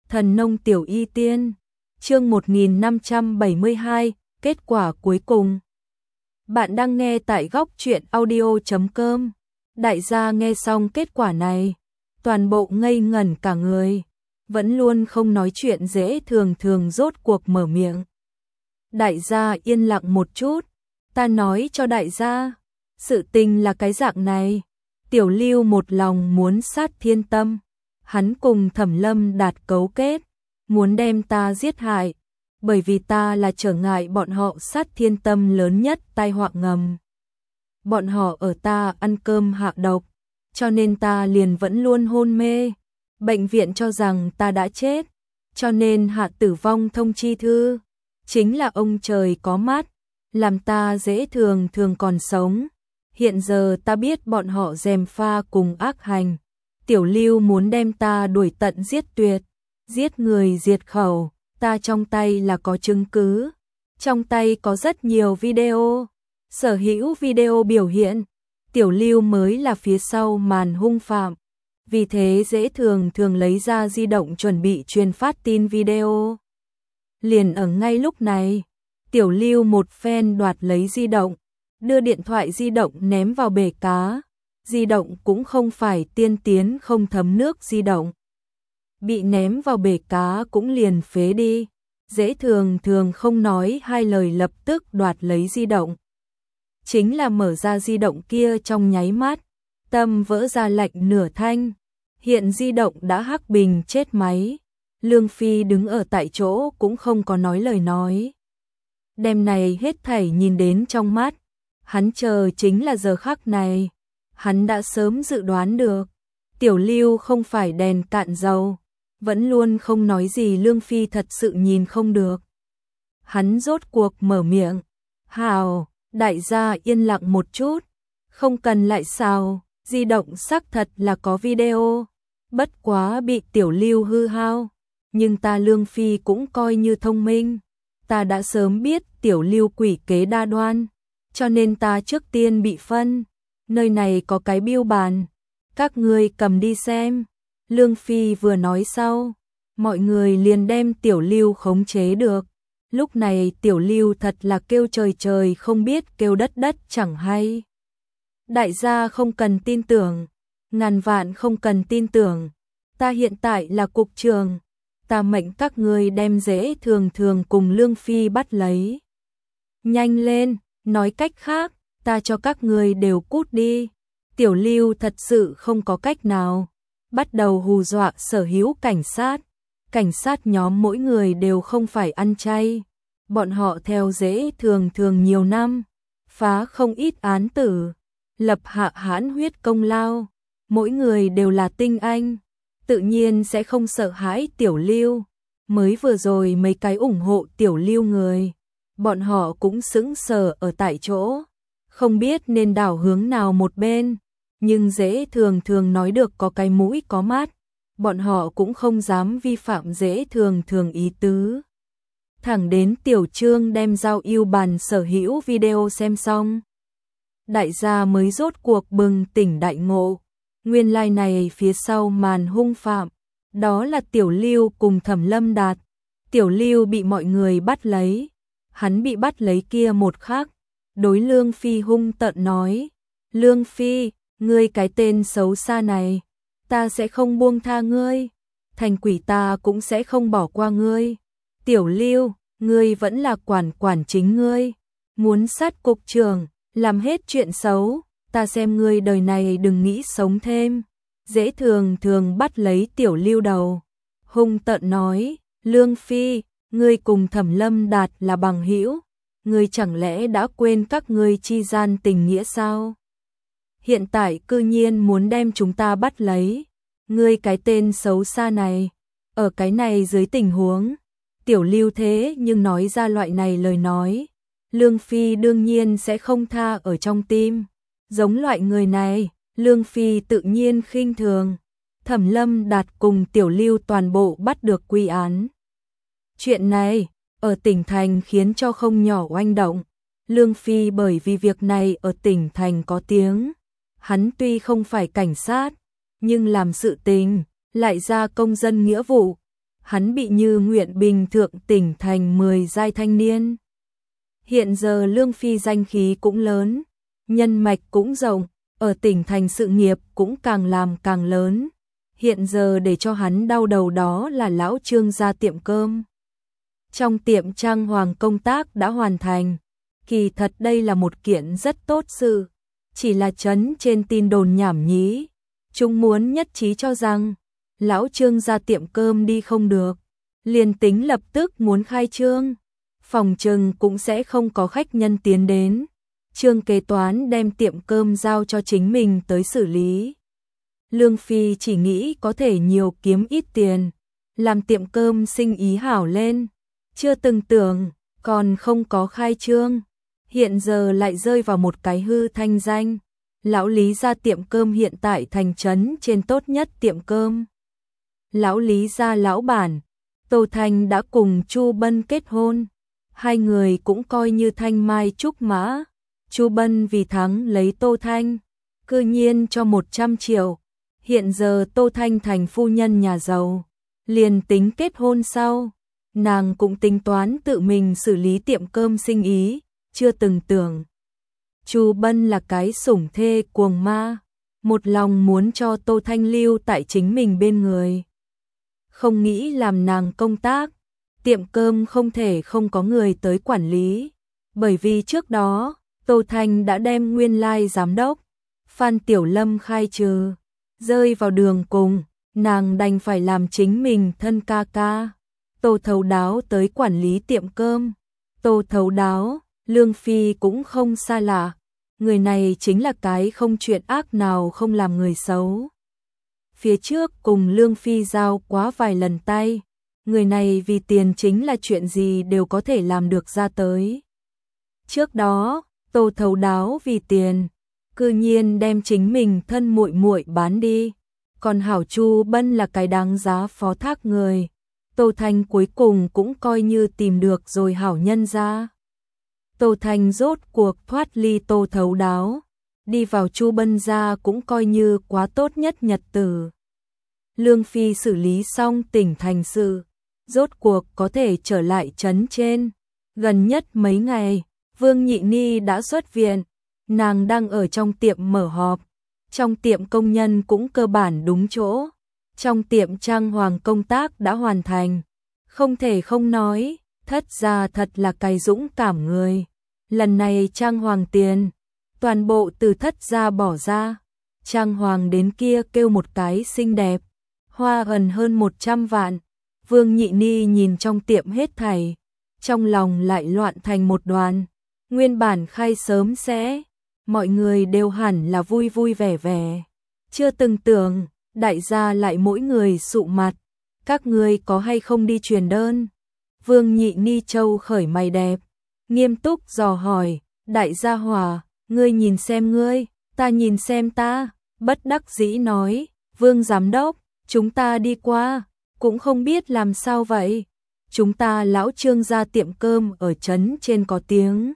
Thần nông tiểu y tiên, chương 1572, kết quả cuối cùng. Bạn đang nghe tại góc truyện audio.com. Đại gia nghe xong kết quả này, toàn bộ ngây ngẩn cả người, vẫn luôn không nói chuyện dễ thường thường rốt cuộc mở miệng. Đại gia yên lặng một chút, ta nói cho đại gia, sự tình là cái dạng này, Tiểu Lưu một lòng muốn sát Thiên Tâm, hắn cùng Thẩm Lâm Đạt cấu kết, muốn đem ta giết hại, bởi vì ta là trở ngại bọn họ sát Thiên Tâm lớn nhất tai họa ngầm. Bọn họ ở ta ăn cơm hạ độc, cho nên ta liền vẫn luôn hôn mê. Bệnh viện cho rằng ta đã chết, cho nên hạ tử vong thông chi thư. Chính là ông trời có mắt, làm ta dễ thường thường còn sống. Hiện giờ ta biết bọn họ gièm pha cùng ác hành. Tiểu Lưu muốn đem ta đuổi tận giết tuyệt, giết người diệt khẩu. Ta trong tay là có chứng cứ, trong tay có rất nhiều video. Sở hữu video biểu hiện, Tiểu Lưu mới là phía sau màn hung phạm. Vì thế dễ thường thường lấy ra di động chuẩn bị truyền phát tin video. Liền ở ngay lúc này, Tiểu Lưu một phen đoạt lấy di động, đưa điện thoại di động ném vào bể cá. Di động cũng không phải tiên tiến không thấm nước di động. Bị ném vào bể cá cũng liền phế đi. Dễ thường thường không nói hai lời lập tức đoạt lấy di động. Chính là mở ra di động kia trong nháy mắt, tâm vỡ ra lạnh nửa thanh. Hiện di động đã hắc bình chết máy. Lương Phi đứng ở tại chỗ cũng không có nói lời nói. Đêm này hết thảy nhìn đến trong mắt, hắn chờ chính là giờ khắc này. Hắn đã sớm dự đoán được, Tiểu Lưu không phải đèn cạn dầu, vẫn luôn không nói gì. Lương Phi thật sự nhìn không được. Hắn rốt cuộc mở miệng, hào, đại gia yên lặng một chút, không cần lại xào, di động xác thật là có video, bất quá bị Tiểu Lưu hư hao, nhưng ta Lương Phi cũng coi như thông minh, ta đã sớm biết Tiểu Lưu quỷ kế đa đoan, cho nên ta trước tiên bị phân. Nơi này có cái biêu bàn, các ngươi cầm đi xem. Lương Phi vừa nói sau, mọi người liền đem Tiểu Lưu khống chế được. Lúc này Tiểu Lưu thật là kêu trời trời không biết kêu đất đất chẳng hay. Đại gia không cần tin tưởng, ngàn vạn không cần tin tưởng. Ta hiện tại là cục trưởng, ta mệnh các ngươi đem dễ thường thường cùng Lương Phi bắt lấy. Nhanh lên, nói cách khác, ta cho các người đều cút đi. Tiểu Lưu thật sự không có cách nào, bắt đầu hù dọa sở hữu cảnh sát. Cảnh sát nhóm mỗi người đều không phải ăn chay, bọn họ theo dễ thường thường nhiều năm, phá không ít án tử, lập hạ hãn huyết công lao, mỗi người đều là tinh anh, tự nhiên sẽ không sợ hãi Tiểu Lưu. Mới vừa rồi mấy cái ủng hộ Tiểu Lưu người, bọn họ cũng sững sờ ở tại chỗ, không biết nên đảo hướng nào một bên, nhưng dễ thường thường nói được có cái mũi có mắt, bọn họ cũng không dám vi phạm dễ thường thường ý tứ. Thẳng đến Tiểu Trương đem giao yêu bàn sở hữu video xem xong, đại gia mới rốt cuộc bừng tỉnh đại ngộ, nguyên lai này phía sau màn hung phạm, đó là Tiểu Lưu cùng Thẩm Lâm Đạt. Tiểu Lưu bị mọi người bắt lấy, hắn bị bắt lấy kia một khắc, đối Lương Phi hung tợn nói, Lương Phi, ngươi cái tên xấu xa này, ta sẽ không buông tha ngươi, thành quỷ ta cũng sẽ không bỏ qua ngươi. Tiểu Lưu, ngươi vẫn là quản chính ngươi, muốn sát cục trưởng, làm hết chuyện xấu, ta xem ngươi đời này đừng nghĩ sống thêm. Dễ thường thường bắt lấy Tiểu Lưu đầu, hung tợn nói, Lương Phi, ngươi cùng Thẩm Lâm Đạt là bằng hữu, ngươi chẳng lẽ đã quên các ngươi chi gian tình nghĩa sao? Hiện tại cư nhiên muốn đem chúng ta bắt lấy, ngươi cái tên xấu xa này, ở cái này dưới tình huống, Tiểu Lưu thế nhưng nói ra loại này lời nói, Lương Phi đương nhiên sẽ không tha ở trong tim, giống loại người này, Lương Phi tự nhiên khinh thường. Thẩm Lâm Đạt cùng Tiểu Lưu toàn bộ bắt được quy án. Chuyện này, ở tỉnh thành khiến cho không nhỏ oanh động. Lương Phi bởi vì việc này ở tỉnh thành có tiếng. Hắn tuy không phải cảnh sát, nhưng làm sự tình, lại ra công dân nghĩa vụ. hắn bị như nguyện bình thượng tỉnh thành 10 giai thanh niên. Hiện giờ Lương Phi danh khí cũng lớn, nhân mạch cũng rộng, ở tỉnh thành sự nghiệp cũng càng làm càng lớn. Hiện giờ để cho hắn đau đầu đó là lão Trương gia tiệm cơm. Trong tiệm trang hoàng công tác đã hoàn thành, kỳ thật đây là một kiện rất tốt sự, chỉ là trấn trên tin đồn nhảm nhí. Chúng muốn nhất trí cho rằng, lão Trương gia tiệm cơm đi không được, liền tính lập tức muốn khai trương, phòng trừng cũng sẽ không có khách nhân tiến đến. Trương kế toán đem tiệm cơm giao cho chính mình tới xử lý. Lương Phi chỉ nghĩ có thể nhiều kiếm ít tiền, làm tiệm cơm sinh ý hảo lên, chưa từng tưởng, còn không có khai trương, hiện giờ lại rơi vào một cái hư thanh danh. Lão Lý gia tiệm cơm hiện tại thành trấn trên tốt nhất tiệm cơm. Lão Lý gia lão bản, Tô Thanh đã cùng Chu Bân kết hôn, hai người cũng coi như thanh mai trúc mã. Chu Bân vì thắng lấy Tô Thanh, cư nhiên cho 100 triệu. Hiện giờ Tô Thanh thành phu nhân nhà giàu, liền tính kết hôn sau, nàng cũng tính toán tự mình xử lý tiệm cơm sinh ý, chưa từng tưởng. Chu Bân là cái sủng thê cuồng ma, một lòng muốn cho Tô Thanh lưu tại chính mình bên người. Không nghĩ làm nàng công tác, tiệm cơm không thể không có người tới quản lý, bởi vì trước đó, Tô Thanh đã đem nguyên lai giám đốc, Phan Tiểu Lâm khai trừ, rơi vào đường cùng, nàng đành phải làm chính mình thân ca ca. Tô Thấu Đáo tới quản lý tiệm cơm. Tô Thấu Đáo, Lương Phi cũng không xa lạ, người này chính là cái không chuyện ác nào không làm người xấu. Phía trước cùng Lương Phi giao quá vài lần tay, người này vì tiền chính là chuyện gì đều có thể làm được ra tới. Trước đó, Tô Thấu Đáo vì tiền, cư nhiên đem chính mình thân muội muội bán đi, còn hảo Chu Bân là cái đáng giá phó thác người. Tô Thanh cuối cùng cũng coi như tìm được rồi hảo nhân ra. Tô Thanh rốt cuộc thoát ly Tô Thấu Đáo, đi vào Chu Bân gia cũng coi như quá tốt nhất nhật tử. Lương Phi xử lý xong tỉnh thành sự, rốt cuộc có thể trở lại trấn trên. Gần nhất mấy ngày, Vương Nhị Ni đã xuất viện, nàng đang ở trong tiệm mở họp, trong tiệm công nhân cũng cơ bản đúng chỗ, trong tiệm trang hoàng công tác đã hoàn thành, không thể không nói, Thất gia thật là cái dũng cảm người. Lần này trang hoàng tiền, toàn bộ từ Thất gia bỏ ra, trang hoàng đến kia kêu một cái xinh đẹp, hoa gần hơn 100 vạn. Vương Nhị Ni nhìn trong tiệm hết thảy, trong lòng lại loạn thành một đoàn. Nguyên bản khai sớm sẽ, mọi người đều hẳn là vui vui vẻ vẻ. Chưa từng tưởng, đại gia lại mỗi người sụ mặt. Các ngươi có hay không đi truyền đơn? Vương Nhị Ni Châu khởi mày đẹp, nghiêm túc dò hỏi, đại gia Hòa, ngươi nhìn xem ngươi, ta nhìn xem ta, bất đắc dĩ nói, Vương giám đốc, chúng ta đi qua, cũng không biết làm sao vậy. Chúng ta lão Trương gia tiệm cơm ở trấn trên có tiếng.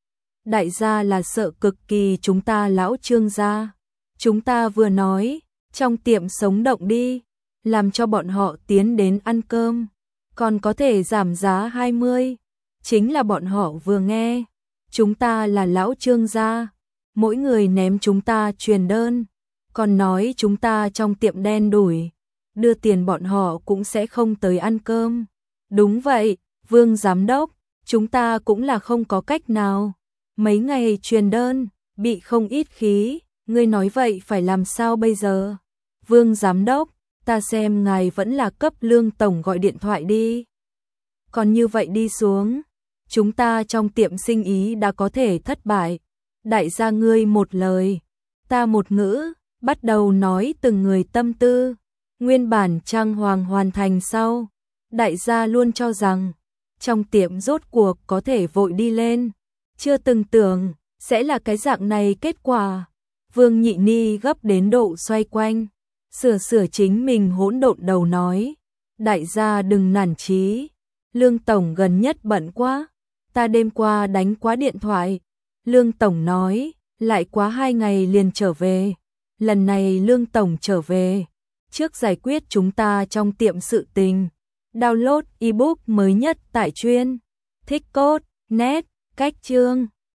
Đại gia là sợ cực kỳ chúng ta lão Trương gia. Chúng ta vừa nói, trong tiệm sống động đi, làm cho bọn họ tiến đến ăn cơm, còn có thể giảm giá 20. Chính là bọn họ vừa nghe, chúng ta là lão Trương gia, mỗi người ném chúng ta truyền đơn, còn nói chúng ta trong tiệm đen đủi, đưa tiền bọn họ cũng sẽ không tới ăn cơm. Đúng vậy, Vương giám đốc, chúng ta cũng là không có cách nào. Mấy ngày truyền đơn, bị không ít khí, ngươi nói vậy phải làm sao bây giờ? Vương giám đốc, ta xem ngài vẫn là cấp Lương tổng gọi điện thoại đi. Còn như vậy đi xuống, chúng ta trong tiệm sinh ý đã có thể thất bại. Đại gia ngươi một lời, ta một ngữ, bắt đầu nói từng người tâm tư. Nguyên bản trang hoàng hoàn thành sau, đại gia luôn cho rằng trong tiệm rốt cuộc có thể vội đi lên, chưa từng tưởng sẽ là cái dạng này kết quả. Vương Nhị Ni gấp đến độ xoay quanh, sửa chính mình hỗn độn đầu nói, đại gia đừng nản chí, Lương tổng gần nhất bận quá, ta đêm qua đánh quá điện thoại. Lương tổng nói, lại quá 2 ngày liền trở về. Lần này Lương tổng trở về, trước giải quyết chúng ta trong tiệm sự tình, Download ebook mới nhất tại chuyên thích code net. Cách chương